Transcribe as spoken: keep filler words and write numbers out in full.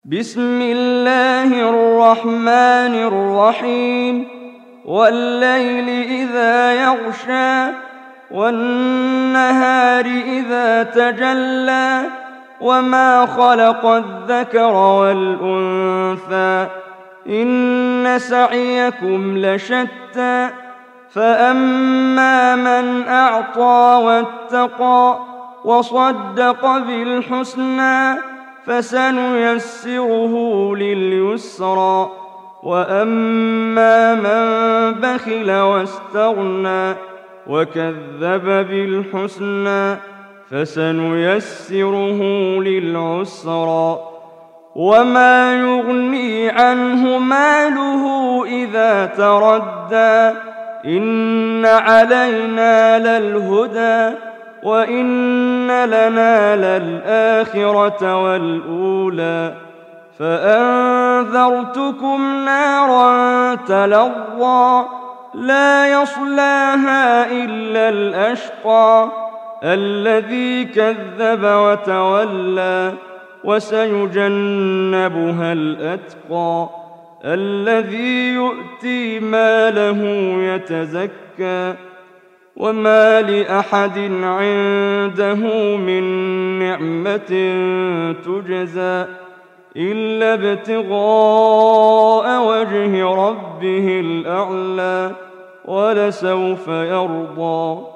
بسم الله الرحمن الرحيم والليل إذا يغشى والنهار إذا تجلى وما خلق الذكر والأنثى إن سعيكم لشتى فأما من أعطى واتقى وصدق بالحسنى فسنيسره لليسرى وأما من بخل واستغنى وكذب بالحسنى فسنيسره للعسرى وما يغني عنه ماله إذا تردى إن علينا للهدى وإن لنا للآخرة والأولى فأنذرتكم نارا تلظى لا يصلاها إلا الأشقى الذي كذب وتولى وسيجنبها الأتقى الذي يؤتي ماله يتزكى وما لأحد عنده من نعمة تجزى إلا ابتغاء وجه ربه الأعلى ولسوف يرضى.